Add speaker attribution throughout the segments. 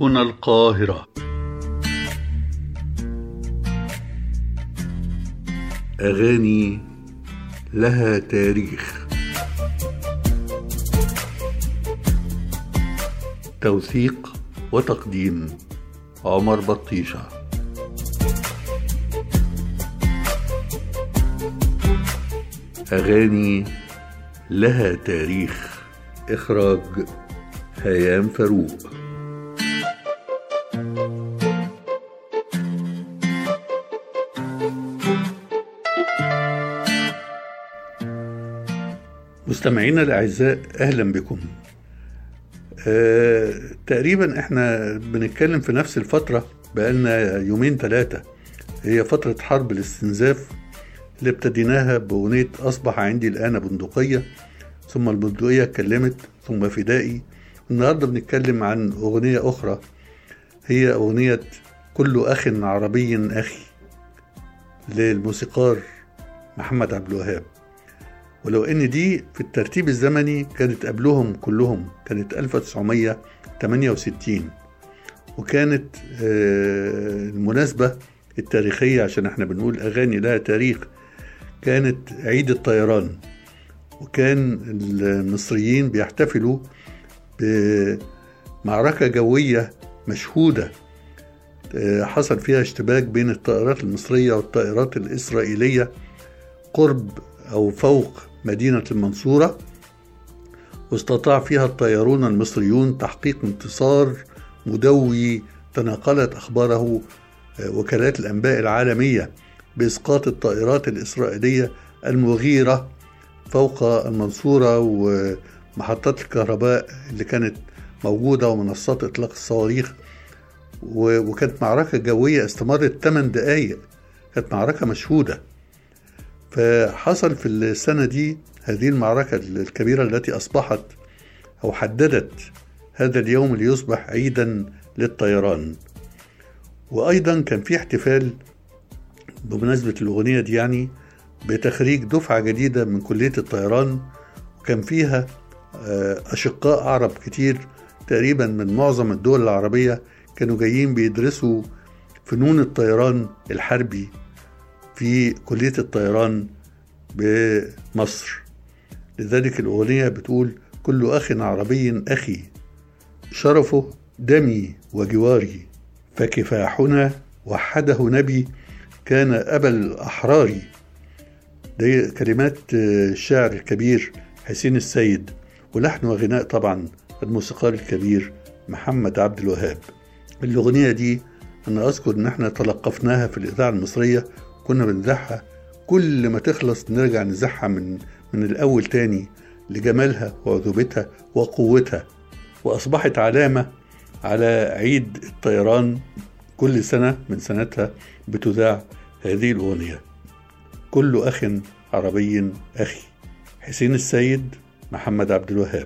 Speaker 1: هنا القاهرة. أغاني لها تاريخ. توثيق وتقديم عمر بطيشة. أغاني لها تاريخ. إخراج هيام فاروق. مستمعينا الأعزاء، أهلا بكم. تقريبا احنا بنتكلم في نفس الفترة بقالنا يومين ثلاثة. هي فترة حرب الاستنزاف اللي ابتديناها بأغنية أصبح عندي الآن بندقية، ثم البندقية اتكلمت، ثم فدائي. النهاردة بنتكلم عن أغنية أخرى، هي أغنية كل أخ عربي أخي للموسيقار محمد عبد الوهاب. ولو ان دي في الترتيب الزمني كانت قبلهم كلهم، كانت 1968، وكانت المناسبة التاريخية، عشان احنا بنقول أغاني لها تاريخ، كانت عيد الطيران، وكان المصريين بيحتفلوا بمعركة جوية مشهودة حصل فيها اشتباك بين الطائرات المصرية والطائرات الإسرائيلية قرب أو فوق مدينة المنصورة، واستطاع فيها الطيارون المصريون تحقيق انتصار مدوي تناقلت أخباره وكالات الأنباء العالمية بإسقاط الطائرات الإسرائيلية المغيرة فوق المنصورة ومحطات الكهرباء اللي كانت موجودة ومنصات إطلاق الصواريخ. وكانت معركة جوية استمرت 8 دقائق، كانت معركة مشهودة. فحصل في السنة دي هذه المعركة الكبيرة التي أصبحت أو حددت هذا اليوم ليصبح عيدا للطيران. وأيضا كان في احتفال بمناسبة الأغنية دي، يعني بتخريج دفعة جديدة من كلية الطيران، وكان فيها أشقاء عرب كتير تقريبا من معظم الدول العربية كانوا جايين بيدرسوا فنون الطيران الحربي في كلية الطيران بمصر. لذلك الأغنية بتقول كل أخ عربي أخي، شرفه دمي وجواري، فكفاحنا وحده نبي كان أبا الأحرار. دي كلمات الشاعر الكبير حسين السيد، ولحن وغناء طبعا الموسيقار الكبير محمد عبد الوهاب. الأغنية دي أنا أذكر أن احنا تلقفناها في الإذاعة المصرية، كنا بنزحها كل ما تخلص نرجع نزحها من الأول تاني لجمالها وعذوبتها وقوتها، وأصبحت علامة على عيد الطيران. كل سنة من سنتها بتذاع هذه الأغنية كل أخ عربي أخي. حسين السيد، محمد عبد الوهاب.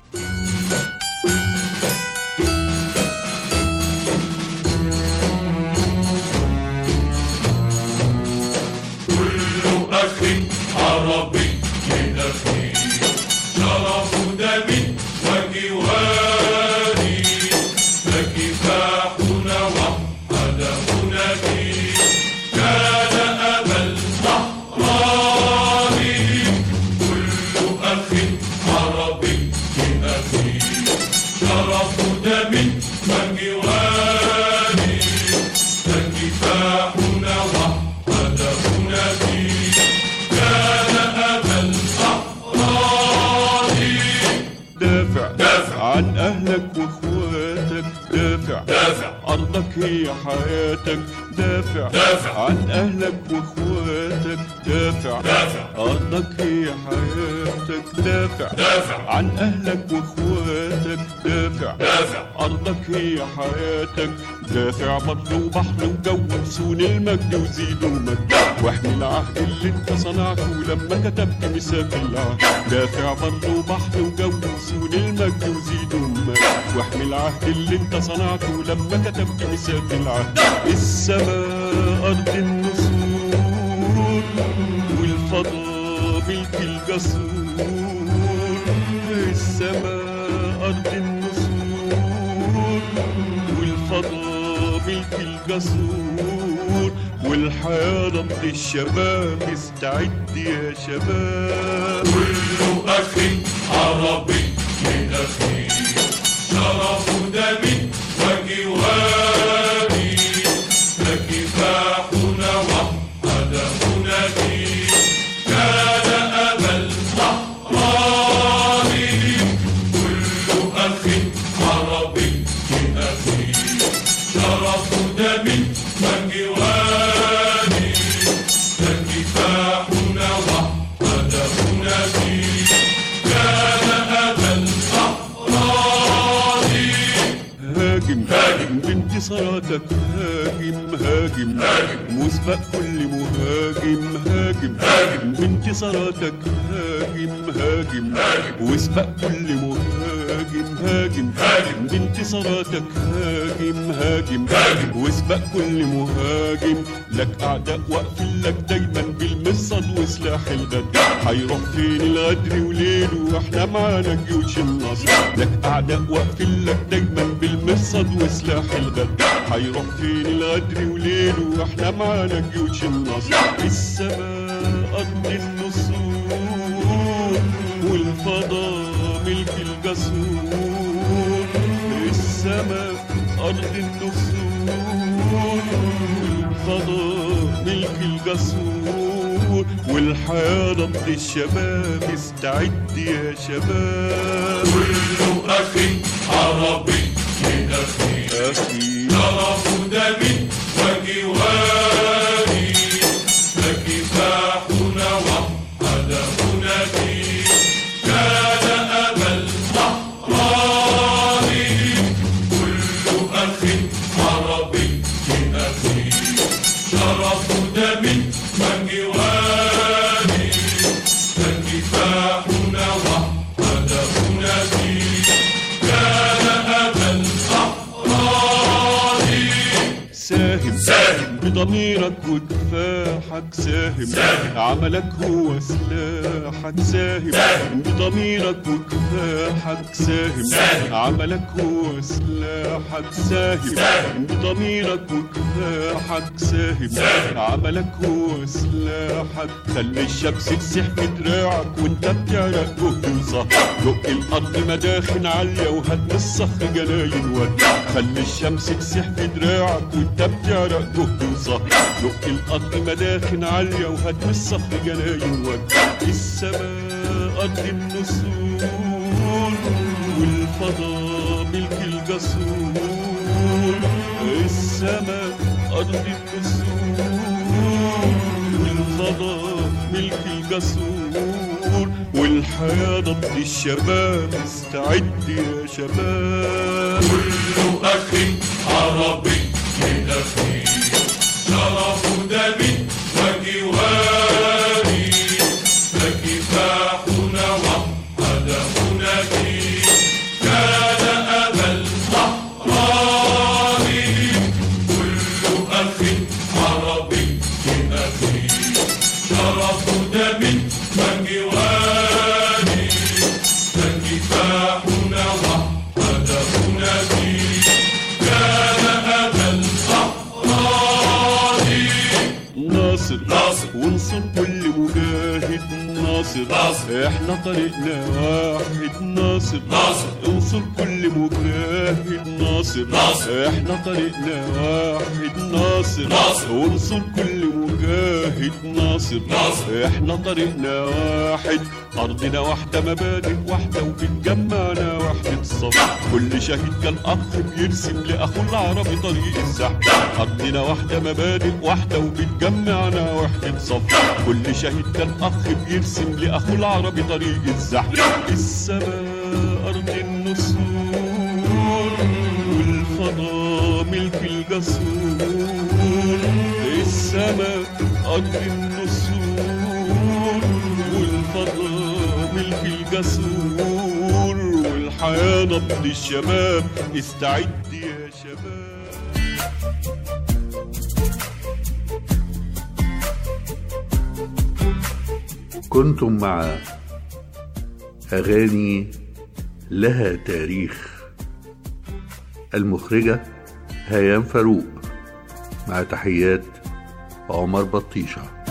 Speaker 2: عن أهلك وإخواتك، دافع أرضك هي حياتك، دافع عن أهلك وإخواتك، دافع أرضك هي حياتك، دافع عن أهلك وإخواتك، دافع أرضك هي حياتك، دافع بر وبحر وجو وسون المجد وزيد ومجد، واحمي العهد اللي انت صنعته لما كتبت ميثاق العهد، دافع بر وبحر وجو وسون المجد وزيد ومجد، واحمي العهد اللي انت صنعته لما كتبت ميثاق العهد. السماء أرض النسور والفضاء ملك الجسور، السماء أرض النسور ملك الجسور، والحياة نبض الشباب، استعد يا شباب.
Speaker 3: كل أخ عربي من أخي، شرف دمي وجواري، فكفاحنا وحدهنا فيه، كان أبا الأحرار. كل أخ عربي من أخي، شرف دمي وجواري، فكفاحنا وحدهنا فيه، كان أبا الأحرار.
Speaker 2: هاجم هاجم بانتصاراتك، هاجم هاجم هاجم مسبق كل مهاجم، هاجم هاجم بانتصاراتك، هاجم هاجم هاجم واسبق كل مهاجم، هاجم هاجم بانتصاراتك، هاجم هاجم هاجم واسبق كل مهاجم. لك أعداء واقفين لك دايما بالمرصد وسلاح الغد، هيروح فين الغدر وليله واحنا معانا جيوش النصر. لك أعداء واقفين لك دايما بالمرصد وسلاح الغد، هيروح فين الغدر وليله واحنا معانا جيوش النصر. السماء أرض النصور، والفضاء ملك الجسور. السماء أرض النصور، والفضاء ملك الجسور، والحياة نبض الشباب، استعد يا شباب.
Speaker 3: كل أخ عربي من أخي، شرف دمي وجواري، فكفاحنا وحدهنا فيه، كان أبا الأحرار. كل أخ عربي من أخي، شرف دمي وجواري، فكفاحنا وحدهنا فيه، كان أبا الأحرار.
Speaker 2: ساهم ساهم بضميرك وكفاحك، ساهم ساهم عملك هو سلاحك، ساهم ساهم بضميرك وكفاحك، ساهم ساهم عملك هو سلاحك، ساهم ساهم بضميرك وكفاحك، ساهم ساهم عملك هو سلاحك. خلي الشمس تسيح في دراعك وانت بتعرق جهد وصح، دق الارض مداخن عاليه وهات من الصخر جناين ود. خلي الشمس تسيح في دراعك وانت بتعرق جهد وصح، دق الارض مداخن عاليه وهات من الصخر جناين ود. السماء ارض النسور، والفضاء ملك الجسور. السماء ارض النسور، والفضاء ملك الجسور، والحياة نبض الشباب، استعد يا شباب.
Speaker 3: كل أخ عربي من أخي، شرف دمي وجواري، فكفاحنا وحدهنا فيه، كان أبا الأحرار. كل أخ عربي من أخي، شرف دمي وجواري، فكفاحنا وحدهنا فيه، كان أبا الأحرار.
Speaker 2: ناصر
Speaker 3: ناصر
Speaker 2: وانصر كل مجاهد، ناصر
Speaker 3: ناصر
Speaker 2: احنا طريقنا واحد، ناصر
Speaker 3: ناصر
Speaker 2: انصر كل مجاهد، ناصر
Speaker 3: ناصر
Speaker 2: احنا طريقنا واحد، ناصر
Speaker 3: ناصر
Speaker 2: وانصر كل مجاهد، ناصر
Speaker 3: ناصر
Speaker 2: احنا طريقنا واحد. أرضنا واحدة، مبادئ واحدة، وبتجمعنا وحدة صف. كل شهيد كان أخ بيرسم لأخوه العربي طريق الزحف. أرضنا واحدة، مبادئ واحدة، وبتجمعنا وحدة صف. كل شهيد كان أخ بيرسم لأخوه العربي طريق الزحف. السماء أرض النسور، والفضاء ملك الجسور. السماء أرض النسور، والفضاء ملك الجسور، والحياة نبض الشباب، استعد يا شباب.
Speaker 1: كنتم مع أغاني لها تاريخ، المخرجة هيام فاروق. مع تحيات عمر بطيشة.